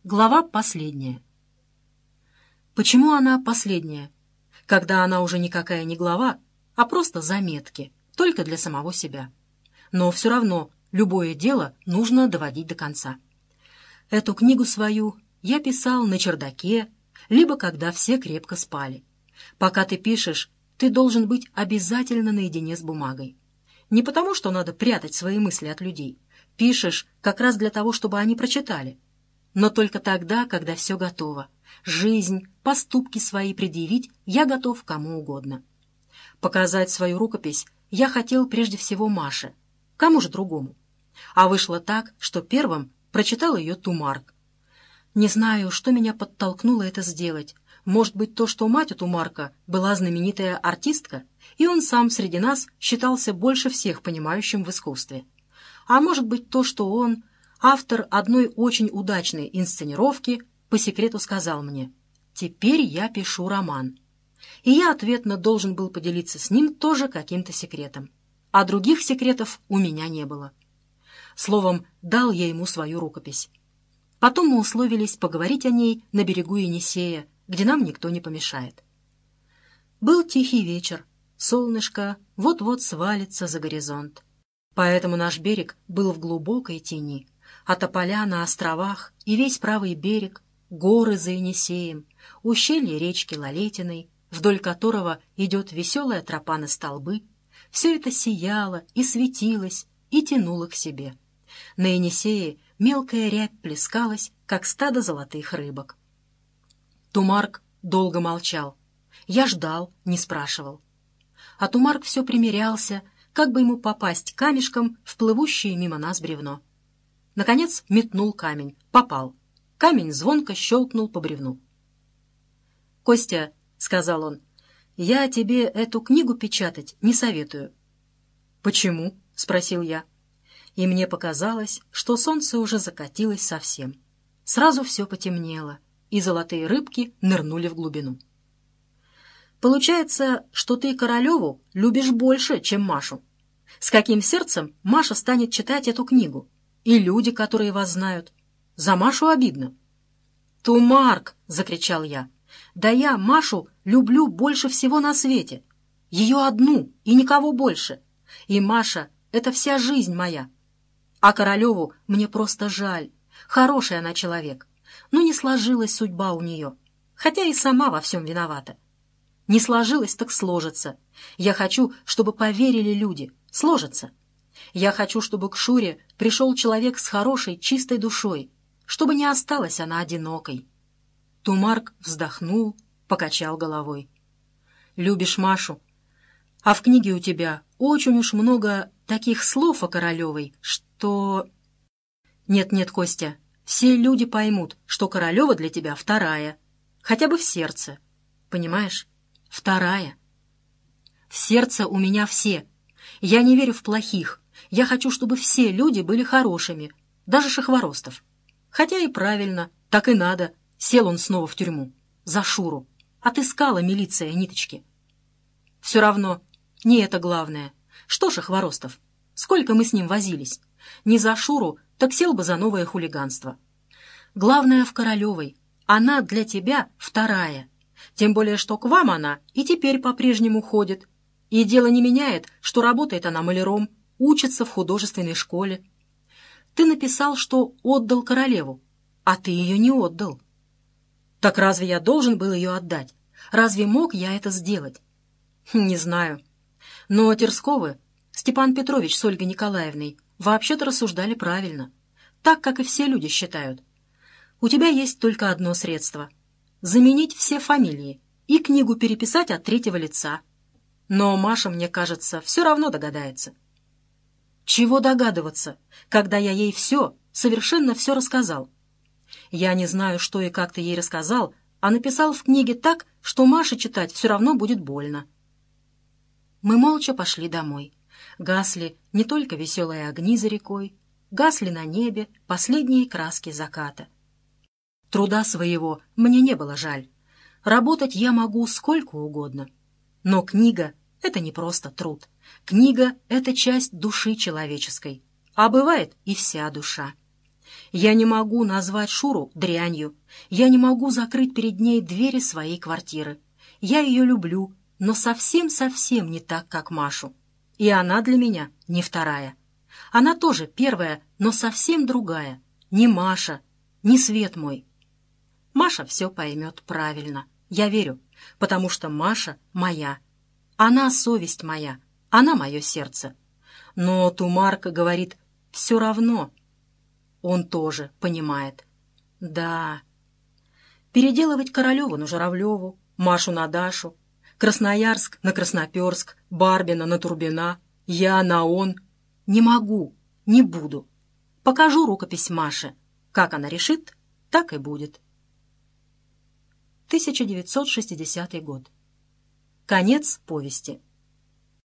Глава последняя. Почему она последняя? Когда она уже никакая не глава, а просто заметки, только для самого себя. Но все равно любое дело нужно доводить до конца. Эту книгу свою я писал на чердаке, либо когда все крепко спали. Пока ты пишешь, ты должен быть обязательно наедине с бумагой. Не потому, что надо прятать свои мысли от людей. Пишешь как раз для того, чтобы они прочитали. Но только тогда, когда все готово. Жизнь, поступки свои предъявить я готов кому угодно. Показать свою рукопись я хотел прежде всего Маше. Кому же другому? А вышло так, что первым прочитал ее Тумарк. Не знаю, что меня подтолкнуло это сделать. Может быть, то, что мать у Тумарка была знаменитая артистка, и он сам среди нас считался больше всех понимающим в искусстве. А может быть, то, что он, автор одной очень удачной инсценировки, по секрету сказал мне: «Теперь я пишу роман». И я ответно должен был поделиться с ним тоже каким-то секретом. А других секретов у меня не было. Словом, дал я ему свою рукопись. Потом мы условились поговорить о ней на берегу Енисея, где нам никто не помешает. Был тихий вечер, солнышко вот-вот свалится за горизонт. Поэтому наш берег был в глубокой тени, а тополя на островах и весь правый берег, горы за Енисеем, ущелье речки Лолетиной, вдоль которого идет веселая тропа на столбы, все это сияло и светилось и тянуло к себе. На Енисее мелкая рябь плескалась, как стадо золотых рыбок. Тумарк долго молчал. Я ждал, не спрашивал. А Тумарк все примерялся, как бы ему попасть камешком в плывущее мимо нас бревно. Наконец метнул камень. Попал. Камень звонко щелкнул по бревну. «Костя», — сказал он, — «я тебе эту книгу печатать не советую». «Почему?» — спросил я. И мне показалось, что солнце уже закатилось совсем. Сразу все потемнело, и золотые рыбки нырнули в глубину. «Получается, что ты Королеву любишь больше, чем Машу. С каким сердцем Маша станет читать эту книгу? И люди, которые вас знают. За Машу обидно». «Тумарк!» — закричал я. «Да я Машу люблю больше всего на свете. Ее одну и никого больше. И Маша — это вся жизнь моя. А Королеву мне просто жаль. Хороший она человек. Но не сложилась судьба у нее. Хотя и сама во всем виновата. Не сложилось, так сложится. Я хочу, чтобы поверили люди. Сложится. Я хочу, чтобы к Шуре пришел человек с хорошей, чистой душой, чтобы не осталась она одинокой». Тумарк вздохнул, покачал головой. «Любишь Машу, а в книге у тебя очень уж много таких слов о Королевой, что...» «Нет, Костя, все люди поймут, что Королева для тебя вторая, хотя бы в сердце. Понимаешь? Вторая. В сердце у меня все. Я не верю в плохих. Я хочу, чтобы все люди были хорошими, даже Шахворостов. Хотя и правильно, так и надо. Сел он снова в тюрьму. За Шуру. Отыскала милиция ниточки. Все равно, не это главное. Что Шахворостов? Сколько мы с ним возились? Не за Шуру, так сел бы за новое хулиганство. Главное в Королевой. Она для тебя вторая. Тем более, что к вам она и теперь по-прежнему ходит. И дело не меняет, что работает она маляром, учится в художественной школе. Ты написал, что отдал Королеву, а ты ее не отдал. Так разве я должен был ее отдать? Разве мог я это сделать? Не знаю. Но Терсковы, Степан Петрович с Ольгой Николаевной, вообще-то рассуждали правильно. Так, как и все люди считают. У тебя есть только одно средство — заменить все фамилии и книгу переписать от третьего лица. Но Маша, мне кажется, все равно догадается. Чего догадываться, когда я ей все, совершенно все рассказал? Я не знаю, что и как ты ей рассказал, а написал в книге так, что Маше читать все равно будет больно. Мы молча пошли домой. Гасли не только веселые огни за рекой, гасли на небе последние краски заката. Труда своего мне не было жаль. Работать я могу сколько угодно. Но книга — это не просто труд. Книга — это часть души человеческой. А бывает и вся душа. Я не могу назвать Шуру дрянью. Я не могу закрыть перед ней двери своей квартиры. Я ее люблю, но совсем-совсем не так, как Машу. И она для меня не вторая. Она тоже первая, но совсем другая. Не Маша, не свет мой. Маша все поймет правильно. Я верю, потому что Маша моя. Она совесть моя, она мое сердце. Но Тумарка говорит «все равно». Он тоже понимает. Да. Переделывать Королеву на Журавлеву, Машу на Дашу, Красноярск на Красноперск, Барбина на Турбина, я на он. Не могу, не буду. Покажу рукопись Маше. Как она решит, так и будет. 1960 год. Конец повести.